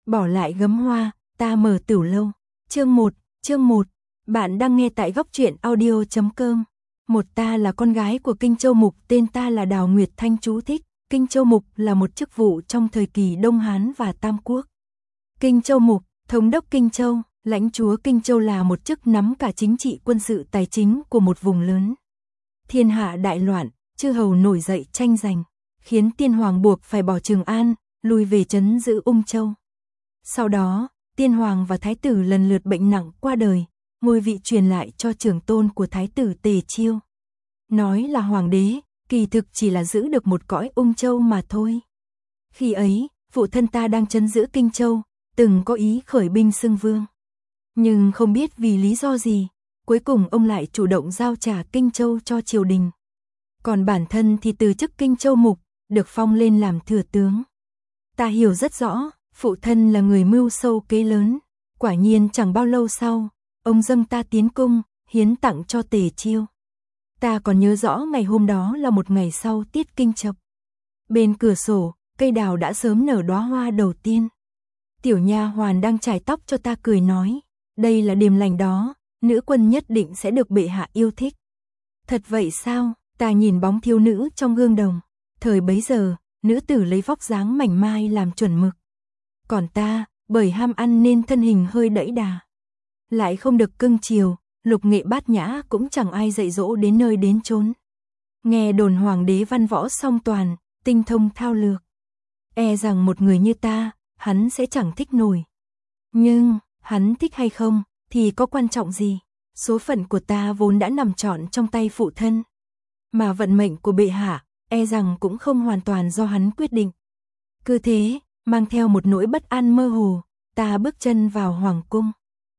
Bỏ lại gấm hoa, ta mở tửu lâu. Chương 1, bạn đang nghe tại góc truyện audio.com. Ta là con gái của Kinh Châu Mục, tên ta là Đào Nguyệt Thanh. Chú thích: Kinh Châu Mục là một chức vụ trong thời kỳ Đông Hán và Tam Quốc. Kinh Châu Mục, thống đốc Kinh Châu, lãnh chúa Kinh Châu là một chức nắm cả chính trị, quân sự, tài chính của một vùng lớn. Thiên hạ đại loạn, chư hầu nổi dậy tranh giành, khiến tiên hoàng buộc phải bỏ Trường An, lui về trấn giữ Ung Châu. Sau đó, tiên hoàng và thái tử lần lượt bệnh nặng qua đời, ngôi vị truyền lại cho trưởng tôn của thái tử Tề Chiêu. Nói là hoàng đế, kỳ thực chỉ là giữ được một cõi Ung Châu mà thôi. Khi ấy, phụ thân ta đang trấn giữ Kinh Châu, từng có ý khởi binh xưng vương. Nhưng không biết vì lý do gì, cuối cùng ông lại chủ động giao trả Kinh Châu cho triều đình. Còn bản thân thì từ chức Kinh Châu Mục, được phong lên làm thừa tướng. Ta hiểu rất rõ, phụ thân là người mưu sâu kế lớn. Quả nhiên chẳng bao lâu sau, ông dâng ta tiến cung, hiến tặng cho Tề Chiêu. Ta còn nhớ rõ ngày hôm đó là một ngày sau tiết kinh chập. Bên cửa sổ, cây đào đã sớm nở đóa hoa đầu tiên. Tiểu nha hoàn đang chải tóc cho ta cười nói, đây là điềm lành đó, nữ quân nhất định sẽ được bệ hạ yêu thích. Thật vậy sao? Ta nhìn bóng thiếu nữ trong gương đồng. Thời bấy giờ, nữ tử lấy vóc dáng mảnh mai làm chuẩn mực. Còn ta, bởi ham ăn nên thân hình hơi đẫy đà. Lại không được cưng chiều, lục nghệ bát nhã cũng chẳng ai dạy dỗ đến nơi đến chốn. Nghe đồn hoàng đế văn võ song toàn, tinh thông thao lược. E rằng một người như ta, hắn sẽ chẳng thích nổi. Nhưng, hắn thích hay không, thì có quan trọng gì? Số phận của ta vốn đã nằm trọn trong tay phụ thân. Mà vận mệnh của bệ hạ, e rằng cũng không hoàn toàn do hắn quyết định. Cứ thế, mang theo một nỗi bất an mơ hồ, ta bước chân vào hoàng cung.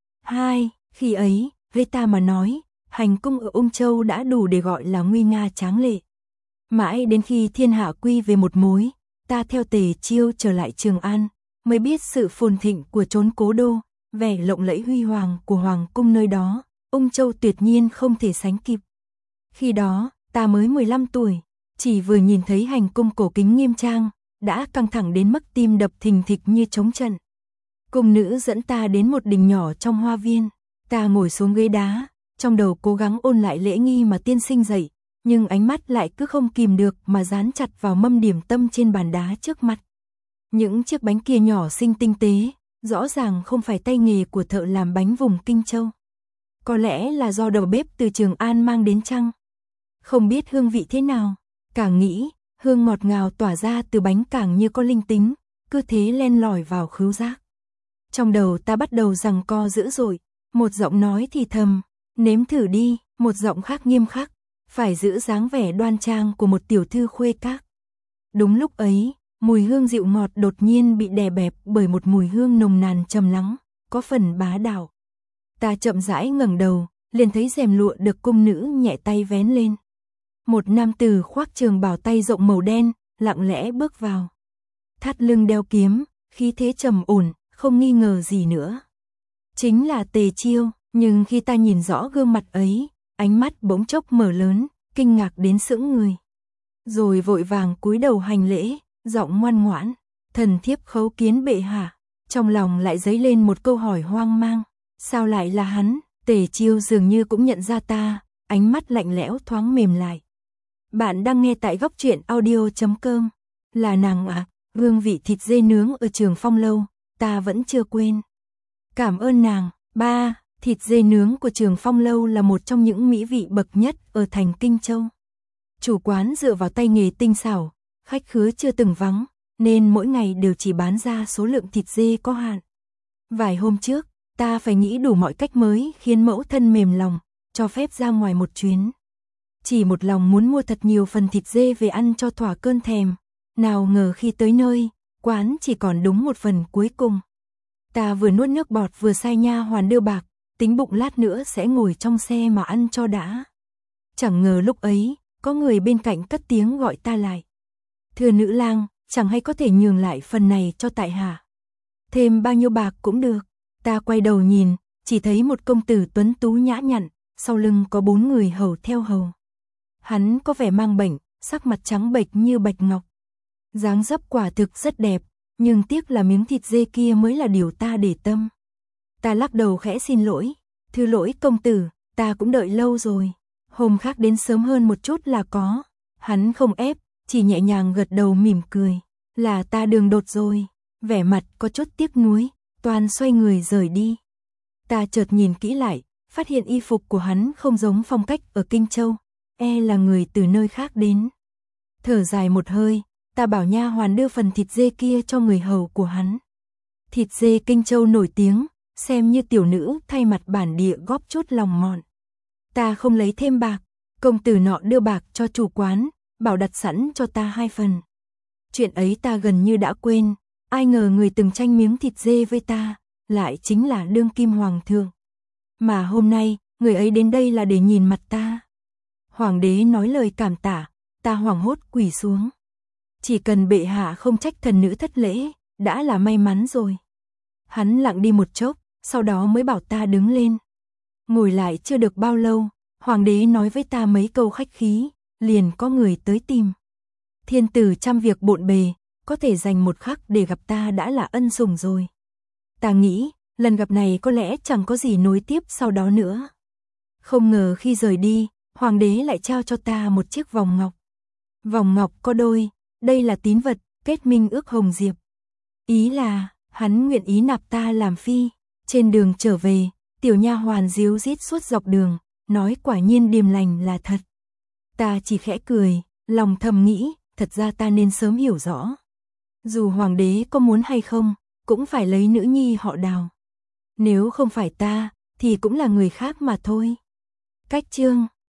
Khi ấy, với ta mà nói, hành cung ở Ung Châu đã đủ để gọi là nguy nga tráng lệ. Mãi đến khi thiên hạ quy về một mối, ta theo Tề Chiêu trở lại Trường An, mới biết sự phồn thịnh của chốn cố đô, vẻ lộng lẫy huy hoàng của hoàng cung nơi đó, Ung Châu tuyệt nhiên không thể sánh kịp. Khi đó, ta mới 15 tuổi, chỉ vừa nhìn thấy hành cung cổ kính nghiêm trang, đã căng thẳng đến mức tim đập thình thịch như trống trận. Cung nữ dẫn ta đến một đình nhỏ trong hoa viên, ta ngồi xuống ghế đá, trong đầu cố gắng ôn lại lễ nghi mà tiên sinh dạy, nhưng ánh mắt lại cứ không kìm được mà dán chặt vào mâm điểm tâm trên bàn đá trước mặt. Những chiếc bánh kia nhỏ xinh tinh tế, rõ ràng không phải tay nghề của thợ làm bánh vùng Kinh Châu. Có lẽ là do đầu bếp từ Trường An mang đến chăng? Không biết hương vị thế nào, càng nghĩ, hương ngọt ngào tỏa ra từ bánh càng như có linh tính, cứ thế len lỏi vào khứu giác. Trong đầu ta bắt đầu giằng co dữ dội, một giọng nói thì thầm, nếm thử đi, một giọng khác nghiêm khắc, phải giữ dáng vẻ đoan trang của một tiểu thư khuê các. Đúng lúc ấy, mùi hương dịu ngọt đột nhiên bị đè bẹp bởi một mùi hương nồng nàn trầm lắng, có phần bá đạo. Ta chậm rãi ngẩng đầu, liền thấy rèm lụa được cung nữ nhẹ tay vén lên. Một nam tử khoác trường bào tay rộng màu đen, lặng lẽ bước vào. Thắt lưng đeo kiếm, khí thế trầm ổn, không nghi ngờ gì nữa. Chính là Tề Chiêu, nhưng khi ta nhìn rõ gương mặt ấy, ánh mắt bỗng chốc mở lớn, kinh ngạc đến sững người. Rồi vội vàng cúi đầu hành lễ, giọng ngoan ngoãn, thần thiếp khấu kiến bệ hạ. Trong lòng lại dấy lên một câu hỏi hoang mang, sao lại là hắn? Tề Chiêu dường như cũng nhận ra ta, ánh mắt lạnh lẽo thoáng mềm lại. Bạn đang nghe tại góc truyện audio.com. Là nàng à? Hương vị thịt dê nướng ở Trường Phong lâu, ta vẫn chưa quên. Cảm ơn nàng. Thịt dê nướng của Trường Phong lâu là một trong những mỹ vị bậc nhất ở thành Kinh Châu. Chủ quán dựa vào tay nghề tinh xảo, khách khứa chưa từng vắng, nên mỗi ngày đều chỉ bán ra số lượng thịt dê có hạn. Vài hôm trước, ta phải nghĩ đủ mọi cách mới khiến mẫu thân mềm lòng, cho phép ra ngoài một chuyến. Chỉ một lòng muốn mua thật nhiều phần thịt dê về ăn cho thỏa cơn thèm. Nào ngờ khi tới nơi, quán chỉ còn đúng một phần cuối cùng. Ta vừa nuốt nước bọt vừa sai nha hoàn đưa bạc, tính bụng lát nữa sẽ ngồi trong xe mà ăn cho đã. Chẳng ngờ lúc ấy, có người bên cạnh cất tiếng gọi ta lại. Thưa nữ lang, chẳng hay có thể nhường lại phần này cho tại hạ. Thêm bao nhiêu bạc cũng được. Ta quay đầu nhìn, chỉ thấy một công tử tuấn tú nhã nhặn, sau lưng có 4 người hầu theo hầu. Hắn có vẻ mang bệnh, sắc mặt trắng bệch như bạch ngọc. Dáng dấp quả thực rất đẹp, nhưng tiếc là miếng thịt dê kia mới là điều ta để tâm. Ta lắc đầu khẽ xin lỗi, "Thưa lỗi công tử, ta cũng đợi lâu rồi. Hôm khác đến sớm hơn một chút là có." Hắn không ép, chỉ nhẹ nhàng gật đầu mỉm cười, "Là ta đường đột rồi." Vẻ mặt có chút tiếc nuối, Toan xoay người rời đi. Ta chợt nhìn kỹ lại, phát hiện y phục của hắn không giống phong cách ở Kinh Châu, là người từ nơi khác đến. Thở dài một hơi, ta bảo nha hoàn đưa phần thịt dê kia cho người hầu của hắn. Thịt dê Kinh Châu nổi tiếng, xem như tiểu nữ thay mặt bản địa góp chút lòng mọn. Ta không lấy thêm bạc, công tử nọ đưa bạc cho chủ quán, bảo đặt sẵn cho ta 2 phần. Chuyện ấy ta gần như đã quên, ai ngờ người từng tranh miếng thịt dê với ta, lại chính là đương kim hoàng thượng. Mà hôm nay, người ấy đến đây là để nhìn mặt ta. Hoàng đế nói lời cảm tạ, ta hoảng hốt quỳ xuống. Chỉ cần bệ hạ không trách thần nữ thất lễ, đã là may mắn rồi. Hắn lặng đi một chốc, sau đó mới bảo ta đứng lên. Ngồi lại chưa được bao lâu, hoàng đế nói với ta mấy câu khách khí, liền có người tới tìm. Thiên tử trăm việc bộn bề, có thể dành một khắc để gặp ta đã là ân sủng rồi. Ta nghĩ, lần gặp này có lẽ chẳng có gì nối tiếp sau đó nữa. Không ngờ khi rời đi, hoàng đế lại trao cho ta một chiếc vòng ngọc. Vòng ngọc có đôi, đây là tín vật, kết minh ước hồng diệp. Ý là, hắn nguyện ý nạp ta làm phi. Trên đường trở về, tiểu nha hoàn díu dít suốt dọc đường, nói quả nhiên điềm lành là thật. Ta chỉ khẽ cười, lòng thầm nghĩ, thật ra ta nên sớm hiểu rõ. Dù hoàng đế có muốn hay không, cũng phải lấy nữ nhi họ Đào. Nếu không phải ta, thì cũng là người khác mà thôi. Cách chương